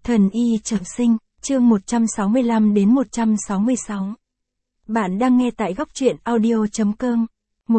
Thần y trọng sinh, chương 165 đến 166. Bạn đang nghe tại góc truyện audio.com.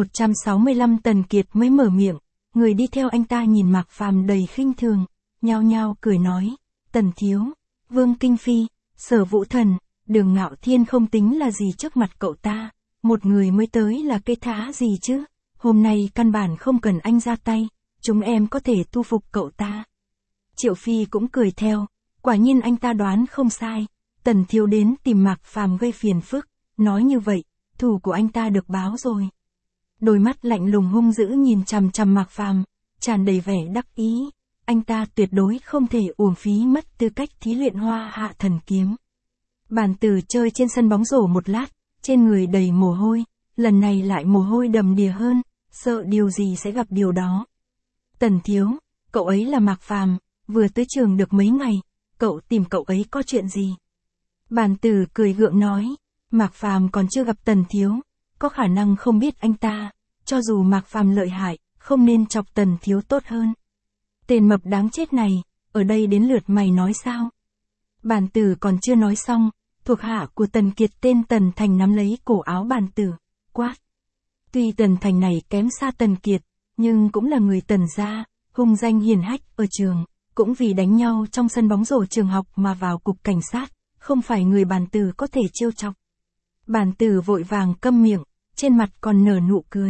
165 Tần Kiệt mới mở miệng, người đi theo anh ta nhìn Mạc Phàm đầy khinh thường, nhao nhao cười nói, Tần thiếu, Vương Kinh Phi, Sở Vũ Thần, Đường Ngạo Thiên không tính là gì trước mặt cậu ta, một người mới tới là cái thá gì chứ, hôm nay căn bản không cần anh ra tay, chúng em có thể thu phục cậu ta. Triệu Phi cũng cười theo, quả nhiên anh ta đoán không sai, Tần thiếu đến tìm Mạc Phàm gây phiền phức, nói như vậy, thù của anh ta được báo rồi. Đôi mắt lạnh lùng hung dữ nhìn chằm chằm Mạc Phàm, tràn đầy vẻ đắc ý, anh ta tuyệt đối không thể uổng phí mất tư cách thí luyện Hoa Hạ Thần Kiếm. Bàn tử chơi trên sân bóng rổ một lát, trên người đầy mồ hôi, lần này lại mồ hôi đầm đìa hơn, sợ điều gì sẽ gặp điều đó. Tần thiếu, cậu ấy là Mạc Phàm, vừa tới trường được mấy ngày, cậu tìm cậu ấy có chuyện gì? Bàn tử cười gượng nói, Mạc Phàm còn chưa gặp Tần thiếu, có khả năng không biết anh ta, cho dù Mạc Phàm lợi hại, không nên chọc Tần thiếu tốt hơn. Tên mập đáng chết này, ở đây đến lượt mày nói sao? Bàn tử còn chưa nói xong, thuộc hạ của Tần Kiệt tên Tần Thành nắm lấy cổ áo bàn tử, quát. Tuy Tần Thành này kém xa Tần Kiệt, nhưng cũng là người Tần gia, hung danh hiển hách ở trường, cũng vì đánh nhau trong sân bóng rổ trường học mà vào cục cảnh sát, không phải người bàn tử có thể trêu chọc. Bàn tử vội vàng câm miệng, trên mặt còn nở nụ cười.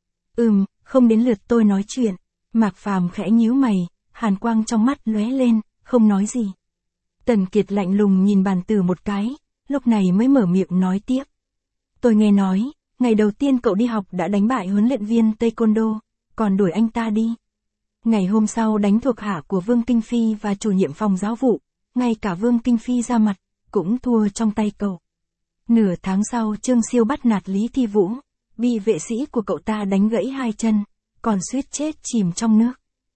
Không đến lượt tôi nói chuyện. Mạc Phàm khẽ nhíu mày, hàn quang trong mắt lóe lên, không nói gì. Tần Kiệt lạnh lùng nhìn bàn tử một cái, lúc này mới mở miệng nói tiếp. Tôi nghe nói, ngày đầu tiên cậu đi học đã đánh bại huấn luyện viên Taekwondo, còn đuổi anh ta đi. Ngày hôm sau đánh thuộc hạ của Vương Kinh Phi và chủ nhiệm phòng giáo vụ, ngay cả Vương Kinh Phi ra mặt, cũng thua trong tay cậu. Nửa tháng sau Trương Siêu bắt nạt Lý Thi Vũ, bị vệ sĩ của cậu ta đánh gãy hai chân, còn suýt chết chìm trong nước.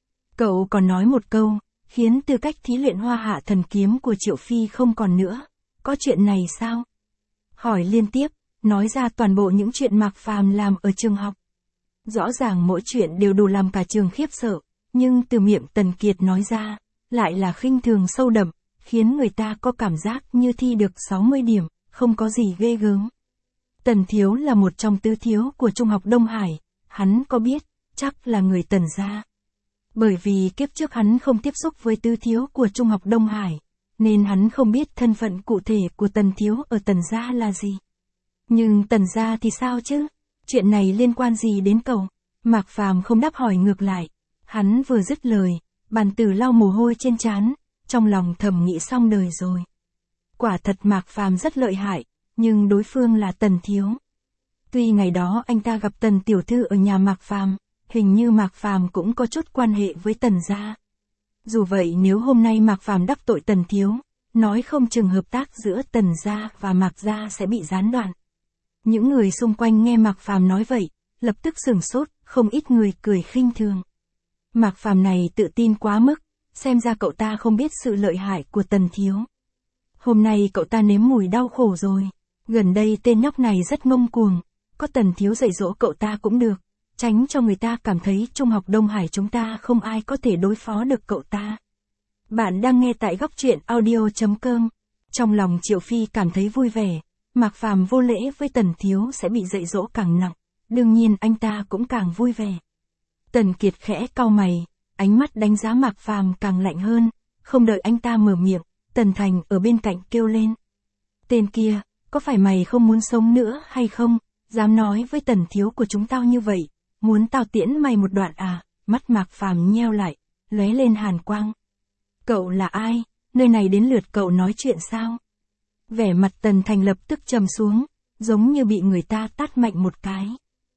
Cậu còn nói một câu, khiến tư cách thí luyện Hoa Hạ Thần Kiếm của Triệu Phi không còn nữa. Có chuyện này sao? Hỏi liên tiếp, nói ra toàn bộ những chuyện Mạc Phàm làm ở trường học. Rõ ràng mỗi chuyện đều đủ làm cả trường khiếp sợ, nhưng từ miệng Tần Kiệt nói ra, lại là khinh thường sâu đậm, khiến người ta có cảm giác như thi được 60 điểm, không có gì ghê gớm. Tần thiếu là một trong tứ thiếu của Trung học Đông Hải, hắn có biết, chắc là người Tần gia. Bởi vì kiếp trước hắn không tiếp xúc với tứ thiếu của Trung học Đông Hải, nên hắn không biết thân phận cụ thể của Tần thiếu ở Tần gia là gì. Nhưng Tần gia thì sao chứ? Chuyện này liên quan gì đến cậu? Mạc Phàm không đáp hỏi ngược lại. Hắn vừa dứt lời, bàn tử lau mồ hôi trên trán, trong lòng thầm nghĩ xong đời rồi. Quả thật Mạc Phàm rất lợi hại, nhưng đối phương là Tần thiếu. Tuy ngày đó anh ta gặp Tần tiểu thư ở nhà Mạc Phàm, hình như Mạc Phàm cũng có chút quan hệ với Tần gia. Dù vậy nếu hôm nay Mạc Phàm đắc tội Tần thiếu, nói không chừng hợp tác giữa Tần gia và Mạc gia sẽ bị gián đoạn. Những người xung quanh nghe Mạc Phàm nói vậy, lập tức sửng sốt, không ít người cười khinh thường. Mạc Phàm này tự tin quá mức, xem ra cậu ta không biết sự lợi hại của Tần thiếu. Hôm nay cậu ta nếm mùi đau khổ rồi, gần đây tên nhóc này rất ngông cuồng, có Tần thiếu dạy dỗ cậu ta cũng được, tránh cho người ta cảm thấy Trung học Đông Hải chúng ta không ai có thể đối phó được cậu ta. Bạn đang nghe tại góc truyện audio.com. Trong lòng Triệu Phi cảm thấy vui vẻ, Mạc Phàm vô lễ với Tần thiếu sẽ bị dạy dỗ càng nặng, đương nhiên anh ta cũng càng vui vẻ. Tần Kiệt khẽ cau mày, ánh mắt đánh giá Mạc Phàm càng lạnh hơn, không đợi anh ta mở miệng, Tần Thành ở bên cạnh kêu lên. Tên kia, có phải mày không muốn sống nữa hay không, dám nói với Tần thiếu của chúng tao như vậy, muốn tao tiễn mày một đoạn à? Mắt Mạc Phàm nheo lại, lóe lên hàn quang. Cậu là ai, nơi này đến lượt cậu nói chuyện sao? Vẻ mặt Tần Thành lập tức trầm xuống, giống như bị người ta tát mạnh một cái.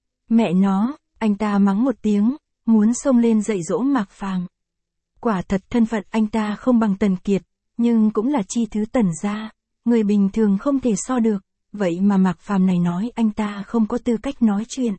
Mẹ nó, anh ta mắng một tiếng, muốn xông lên dạy dỗ Mạc Phàm. Quả thật thân phận anh ta không bằng Tần Kiệt, nhưng cũng là chi thứ Tần gia, người bình thường không thể so được, vậy mà Mạc Phàm này nói anh ta không có tư cách nói chuyện.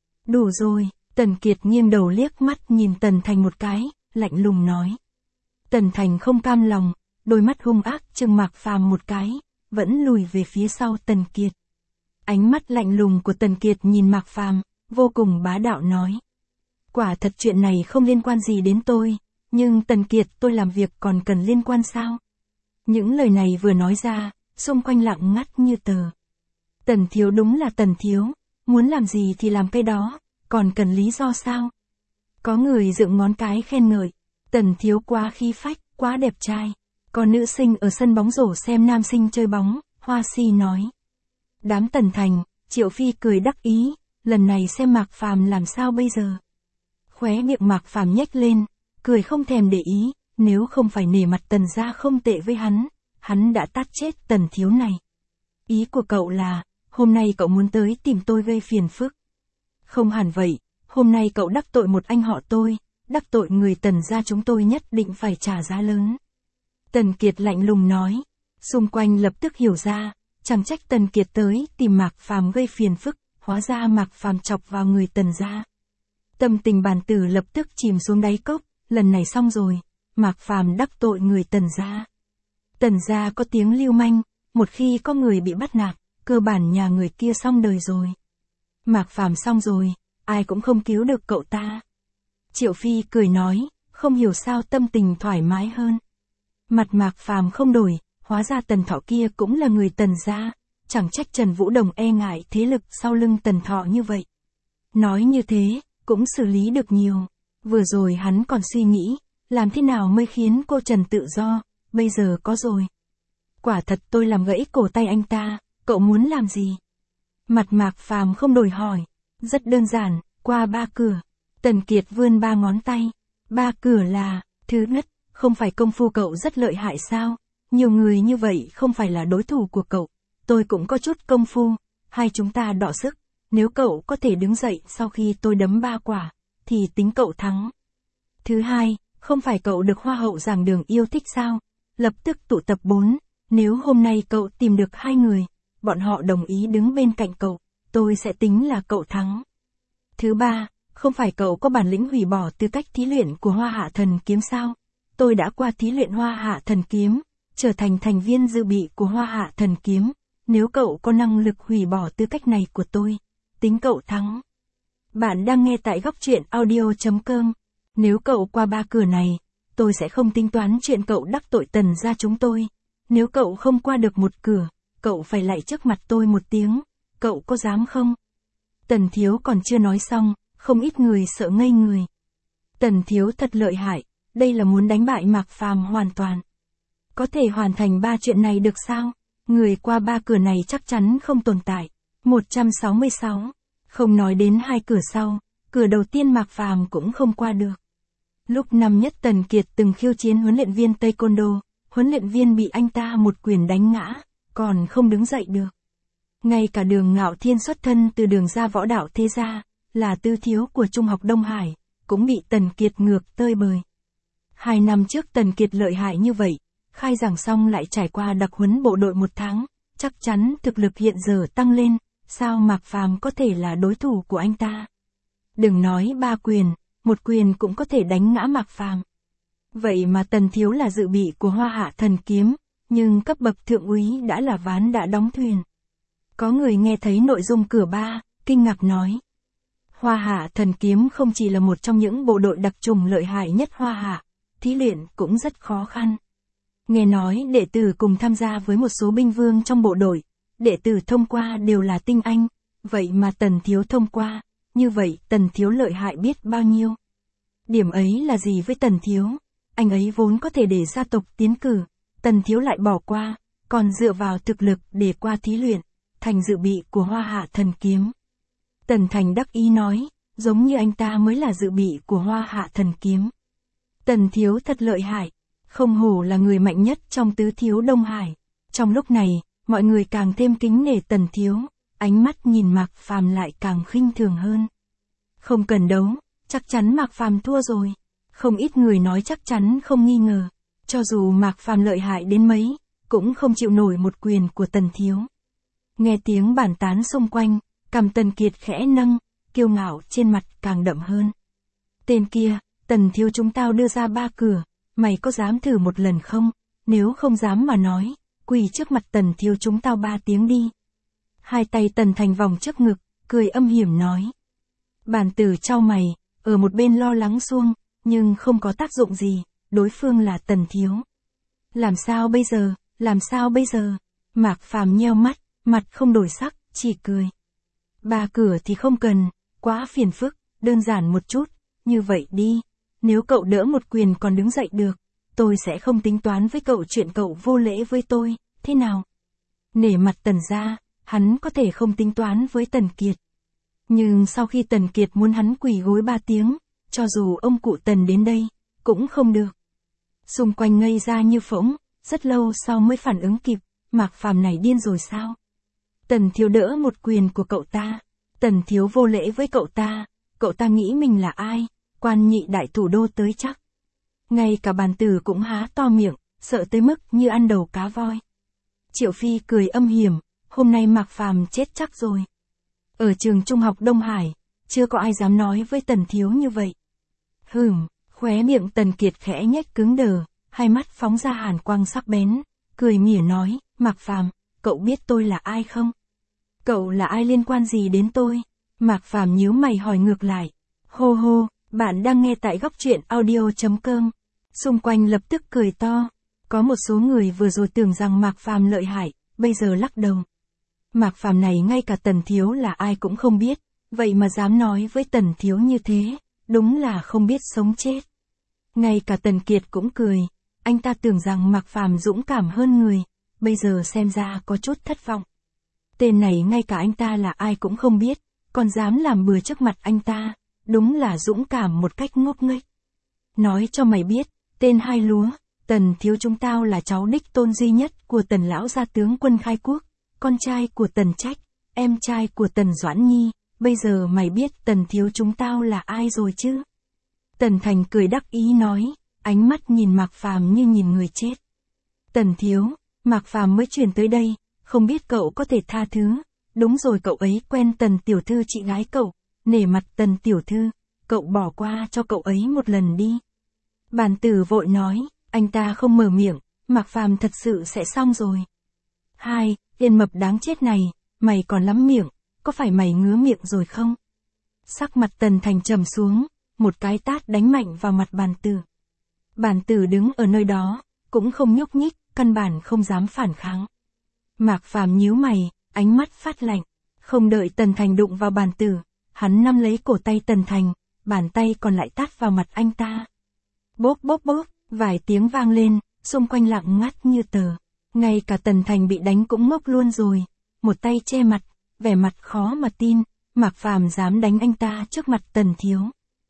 Đủ rồi, Tần Kiệt nghiêng đầu liếc mắt nhìn Tần Thành một cái, lạnh lùng nói. Tần Thành không cam lòng, đôi mắt hung ác trừng Mạc Phàm một cái, vẫn lùi về phía sau Tần Kiệt. Ánh mắt lạnh lùng của Tần Kiệt nhìn Mạc Phàm, vô cùng bá đạo nói. Quả thật chuyện này không liên quan gì đến tôi, nhưng Tần Kiệt tôi làm việc còn cần liên quan sao? Những lời này vừa nói ra, xung quanh lặng ngắt như tờ. Tần thiếu đúng là Tần thiếu, muốn làm gì thì làm cái đó, còn cần lý do sao? Có người dựng ngón cái khen ngợi, Tần thiếu quá khí phách, quá đẹp trai. Có nữ sinh ở sân bóng rổ xem nam sinh chơi bóng, Hoa Si nói. Đám Tần Thành, Triệu Phi cười đắc ý, lần này xem Mạc Phàm làm sao bây giờ. Khóe miệng Mạc Phàm nhếch lên, cười không thèm để ý, nếu không phải nể mặt Tần gia không tệ với hắn đã tát chết Tần thiếu này. Ý của cậu là, hôm nay cậu muốn tới tìm tôi gây phiền phức. Không hẳn vậy, hôm nay cậu đắc tội một anh họ tôi, đắc tội người Tần gia chúng tôi nhất định phải trả giá lớn. Tần Kiệt lạnh lùng nói, xung quanh lập tức hiểu ra, chẳng trách Tần Kiệt tới tìm Mạc Phàm gây phiền phức, hóa ra Mạc Phàm chọc vào người Tần gia. Tâm tình bàn tử lập tức chìm xuống đáy cốc, lần này xong rồi, Mạc Phàm đắc tội người Tần gia. Tần gia có tiếng lưu manh, một khi có người bị bắt nạt, cơ bản nhà người kia xong đời rồi. Mạc Phàm xong rồi, ai cũng không cứu được cậu ta. Triệu Phi cười nói, không hiểu sao tâm tình thoải mái hơn. Mặt Mạc Phàm không đổi, hóa ra Tần Thọ kia cũng là người Tần gia, chẳng trách Trần Vũ Đồng e ngại thế lực sau lưng Tần Thọ như vậy. Nói như thế, cũng xử lý được nhiều. Vừa rồi hắn còn suy nghĩ, làm thế nào mới khiến cô Trần tự do, bây giờ có rồi. Quả thật tôi làm gãy cổ tay anh ta, cậu muốn làm gì? Mặt Mạc Phàm không đổi hỏi, rất đơn giản, qua 3 cửa. Tần Kiệt vươn 3 ngón tay. 3 cửa là, thứ nhất, không phải công phu cậu rất lợi hại sao? Nhiều người như vậy không phải là đối thủ của cậu. Tôi cũng có chút công phu, hai chúng ta đọ sức. Nếu cậu có thể đứng dậy sau khi tôi đấm 3 quả, thì tính cậu thắng. Thứ hai, không phải cậu được hoa hậu giảng đường yêu thích sao? Lập tức tụ tập 4. Nếu hôm nay cậu tìm được 2 người, bọn họ đồng ý đứng bên cạnh cậu, tôi sẽ tính là cậu thắng. Thứ ba, không phải cậu có bản lĩnh hủy bỏ tư cách thí luyện của Hoa Hạ Thần Kiếm sao? Tôi đã qua thí luyện Hoa Hạ Thần Kiếm, trở thành thành viên dự bị của Hoa Hạ Thần Kiếm. Nếu cậu có năng lực hủy bỏ tư cách này của tôi, tính cậu thắng. Bạn đang nghe tại góc truyện audio.com. Nếu cậu qua 3 cửa này, tôi sẽ không tính toán chuyện cậu đắc tội Tần gia chúng tôi. Nếu cậu không qua được 1 cửa, cậu phải lại trước mặt tôi 1 tiếng. Cậu có dám không? Tần thiếu còn chưa nói xong, không ít người sợ ngây người. Tần thiếu thật lợi hại, đây là muốn đánh bại Mạc Phàm hoàn toàn. Có thể hoàn thành 3 chuyện này được sao? Người qua 3 cửa này chắc chắn không tồn tại. 166. Không nói đến 2 cửa sau, cửa đầu tiên Mạc Phàm cũng không qua được. Lúc năm nhất Tần Kiệt từng khiêu chiến huấn luyện viên Taekwondo, huấn luyện viên bị anh ta một quyền đánh ngã, còn không đứng dậy được. Ngay cả Đường Ngạo Thiên xuất thân từ Đường gia võ đạo thế gia, là tư thiếu của Trung học Đông Hải, cũng bị Tần Kiệt ngược tơi bời. 2 năm trước Tần Kiệt lợi hại như vậy, khai giảng xong lại trải qua đặc huấn bộ đội 1 tháng, chắc chắn thực lực hiện giờ tăng lên, sao Mạc Phàm có thể là đối thủ của anh ta? Đừng nói 3 quyền, 1 quyền cũng có thể đánh ngã Mạc Phàm. Vậy mà Tần thiếu là dự bị của Hoa Hạ Thần Kiếm, nhưng cấp bậc thượng úy đã là ván đã đóng thuyền. Có người nghe thấy nội dung cửa 3, kinh ngạc nói. Hoa Hạ Thần Kiếm không chỉ là một trong những bộ đội đặc trùng lợi hại nhất Hoa Hạ, thí luyện cũng rất khó khăn. Nghe nói đệ tử cùng tham gia với một số binh vương trong bộ đội, đệ tử thông qua đều là tinh anh, vậy mà Tần thiếu thông qua, như vậy Tần thiếu lợi hại biết bao nhiêu. Điểm ấy là gì với Tần thiếu? Anh ấy vốn có thể để gia tộc tiến cử, Tần thiếu lại bỏ qua, còn dựa vào thực lực để qua thí luyện, thành dự bị của Hoa Hạ Thần Kiếm. Tần Thành đắc ý nói, giống như anh ta mới là dự bị của Hoa Hạ Thần Kiếm. Tần thiếu thật lợi hại, không hổ là người mạnh nhất trong tứ thiếu Đông Hải. Trong lúc này, mọi người càng thêm kính nể Tần thiếu, ánh mắt nhìn Mạc Phàm lại càng khinh thường hơn. Không cần đấu, chắc chắn Mạc Phàm thua rồi. Không ít người nói chắc chắn không nghi ngờ, cho dù Mạc Phàm lợi hại đến mấy, cũng không chịu nổi một quyền của Tần thiếu. Nghe tiếng bàn tán xung quanh, cằm Tần Kiệt khẽ nâng, kiêu ngạo trên mặt càng đậm hơn. Tên kia, Tần thiếu chúng tao đưa ra 3 cửa, mày có dám thử một lần không? Nếu không dám mà nói, quỳ trước mặt Tần thiếu chúng tao 3 tiếng đi. 2 tay Tần Thành vòng trước ngực, cười âm hiểm nói. Bàn tử chau mày, ở một bên lo lắng suông, nhưng không có tác dụng gì, đối phương là Tần thiếu. Làm sao bây giờ, làm sao bây giờ? Mạc Phàm nheo mắt, mặt không đổi sắc, chỉ cười. Ba cửa thì không cần, quá phiền phức, đơn giản một chút, như vậy đi. Nếu cậu đỡ một quyền còn đứng dậy được, tôi sẽ không tính toán với cậu chuyện cậu vô lễ với tôi, thế nào? Nể mặt Tần gia, hắn có thể không tính toán với Tần Kiệt. Nhưng sau khi Tần Kiệt muốn hắn quỳ gối 3 tiếng, cho dù ông cụ Tần đến đây, cũng không được. Xung quanh ngây ra như phỗng, rất lâu sau mới phản ứng kịp, Mạc Phàm này điên rồi sao? Tần thiếu đỡ một quyền của cậu ta, Tần thiếu vô lễ với cậu ta nghĩ mình là ai, quan nhị đại thủ đô tới chắc. Ngay cả bàn tử cũng há to miệng, sợ tới mức như ăn đầu cá voi. Triệu Phi cười âm hiểm, hôm nay Mạc Phàm chết chắc rồi. Ở trường trung học Đông Hải, chưa có ai dám nói với Tần thiếu như vậy. Khóe miệng Tần Kiệt khẽ nhếch cứng đờ, hai mắt phóng ra hàn quang sắc bén, cười mỉa nói, Mạc Phàm, cậu biết tôi là ai không? Cậu là ai liên quan gì đến tôi? Mạc Phàm nhíu mày hỏi ngược lại. Hô hô, bạn đang nghe tại góc truyện audio.com. Xung quanh lập tức cười to. Có một số người vừa rồi tưởng rằng Mạc Phàm lợi hại, bây giờ lắc đầu. Mạc Phàm này ngay cả Tần thiếu là ai cũng không biết, vậy mà dám nói với Tần thiếu như thế, đúng là không biết sống chết. Ngay cả Tần Kiệt cũng cười, anh ta tưởng rằng Mạc Phàm dũng cảm hơn người, bây giờ xem ra có chút thất vọng. Tên này ngay cả anh ta là ai cũng không biết, còn dám làm bừa trước mặt anh ta, đúng là dũng cảm một cách ngốc nghếch. Nói cho mày biết, tên Hai Lúa, Tần thiếu chúng tao là cháu đích tôn duy nhất của Tần lão gia tướng quân khai quốc, con trai của Tần Trách, em trai của Tần Doãn Nhi, bây giờ mày biết Tần thiếu chúng tao là ai rồi chứ? Tần Thành cười đắc ý nói, ánh mắt nhìn Mạc Phàm như nhìn người chết. Tần thiếu, Mạc Phàm mới chuyển tới đây, không biết cậu có thể tha thứ. Đúng rồi, cậu ấy quen Tần tiểu thư chị gái cậu, nể mặt Tần tiểu thư, cậu bỏ qua cho cậu ấy một lần đi. Bàn tử vội nói, anh ta không mở miệng, Mạc Phàm thật sự sẽ xong rồi. Yên mập đáng chết này, mày còn lắm miệng, có phải mày ngứa miệng rồi không? Sắc mặt Tần Thành trầm xuống, một cái tát đánh mạnh vào mặt bàn tử. Bàn tử đứng ở nơi đó, cũng không nhúc nhích, căn bản không dám phản kháng. Mạc Phàm nhíu mày, ánh mắt phát lạnh, không đợi Tần Thành đụng vào bàn tử, hắn nắm lấy cổ tay Tần Thành, bàn tay còn lại tát vào mặt anh ta. Bốp bốp bốp, vài tiếng vang lên, xung quanh lặng ngắt như tờ. Ngay cả Tần Thành bị đánh cũng ngốc luôn rồi, một tay che mặt, vẻ mặt khó mà tin, Mạc Phàm dám đánh anh ta trước mặt Tần thiếu.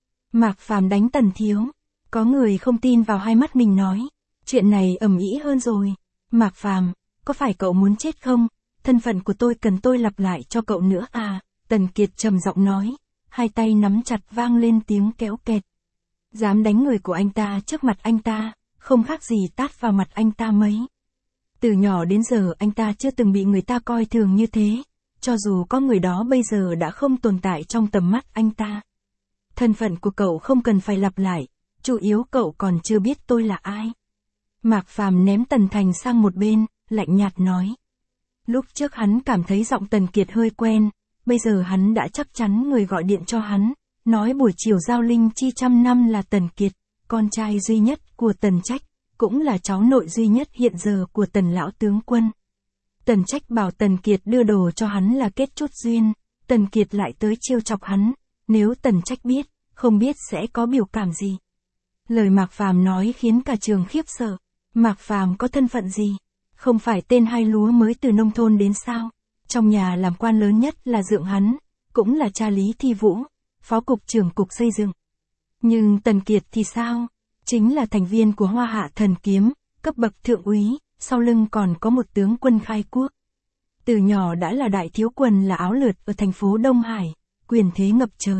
Mạc Phàm đánh Tần thiếu, có người không tin vào hai mắt mình nói, chuyện này ầm ĩ hơn rồi. Mạc Phàm, có phải cậu muốn chết không? Thân phận của tôi cần tôi lặp lại cho cậu nữa à? Tần Kiệt trầm giọng nói, hai tay nắm chặt vang lên tiếng kéo kẹt. Dám đánh người của anh ta trước mặt anh ta, không khác gì tát vào mặt anh ta mấy. Từ nhỏ đến giờ anh ta chưa từng bị người ta coi thường như thế, cho dù có người đó bây giờ đã không tồn tại trong tầm mắt anh ta. Thân phận của cậu không cần phải lặp lại, chủ yếu cậu còn chưa biết tôi là ai. Mạc Phàm ném Tần Thành sang một bên, lạnh nhạt nói. Lúc trước hắn cảm thấy giọng Tần Kiệt hơi quen, bây giờ hắn đã chắc chắn người gọi điện cho hắn, nói buổi chiều giao linh chi 100 năm là Tần Kiệt, con trai duy nhất của Tần Trách, cũng là cháu nội duy nhất hiện giờ của Tần lão tướng quân. Tần Trách bảo Tần Kiệt đưa đồ cho hắn là kết chút duyên, Tần Kiệt lại tới trêu chọc hắn, nếu Tần Trách biết, không biết sẽ có biểu cảm gì. Lời Mạc Phàm nói khiến cả trường khiếp sợ. Mạc Phàm có thân phận gì? Không phải tên Hai Lúa mới từ nông thôn đến sao? Trong nhà làm quan lớn nhất là dượng hắn, cũng là cha Lý Thi Vũ, phó cục trưởng cục xây dựng. Nhưng Tần Kiệt thì sao? Chính là thành viên của Hoa Hạ Thần Kiếm, cấp bậc thượng úy, sau lưng còn có một tướng quân khai quốc. Từ nhỏ đã là đại thiếu quân là áo lượt ở thành phố Đông Hải, quyền thế ngập trời.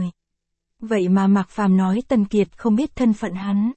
Vậy mà Mạc Phàm nói Tần Kiệt không biết thân phận hắn.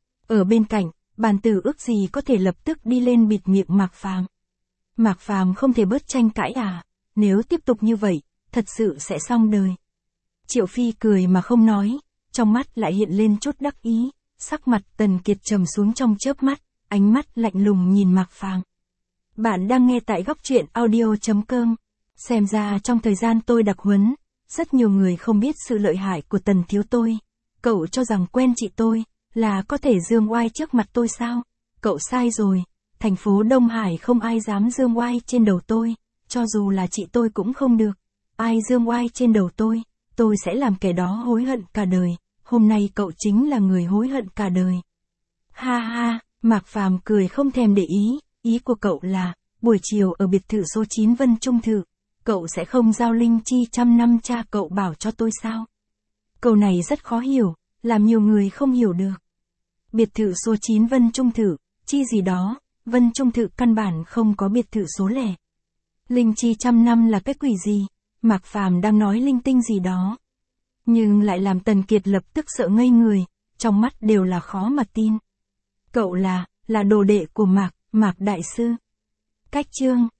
Ở bên cạnh, bàn tử ước gì có thể lập tức đi lên bịt miệng Mạc Phàm. Mạc Phàm không thể bớt tranh cãi à? Nếu tiếp tục như vậy, thật sự sẽ xong đời. Triệu Phi cười mà không nói, trong mắt lại hiện lên chút đắc ý, sắc mặt Tần Kiệt trầm xuống trong chớp mắt, ánh mắt lạnh lùng nhìn Mạc Phàm. Bạn đang nghe tại góc truyện audio.com. Xem ra trong thời gian tôi đặc huấn, rất nhiều người không biết sự lợi hại của Tần thiếu tôi. Cậu cho rằng quen chị tôi là có thể dương oai trước mặt tôi sao? Cậu sai rồi, thành phố Đông Hải không ai dám giương oai trên đầu tôi, cho dù là chị tôi cũng không được. Ai giương oai trên đầu tôi sẽ làm kẻ đó hối hận cả đời, hôm nay cậu chính là người hối hận cả đời. Ha ha, Mạc Phàm cười không thèm để ý của cậu là, buổi chiều ở biệt thự số 9 Vân Trung Thự, cậu sẽ không giao linh chi trăm năm cha cậu bảo cho tôi sao? Câu này rất khó hiểu, làm nhiều người không hiểu được. Biệt thự số 9 Vân Trung Thự, chi gì đó, Vân Trung Thự căn bản không có biệt thự số lẻ. Linh chi trăm năm là cái quỷ gì? Mạc Phàm đang nói linh tinh gì đó. Nhưng lại làm Tần Kiệt lập tức sợ ngây người, trong mắt đều là khó mà tin. Cậu là đồ đệ của Mạc Đại Sư. Cách chương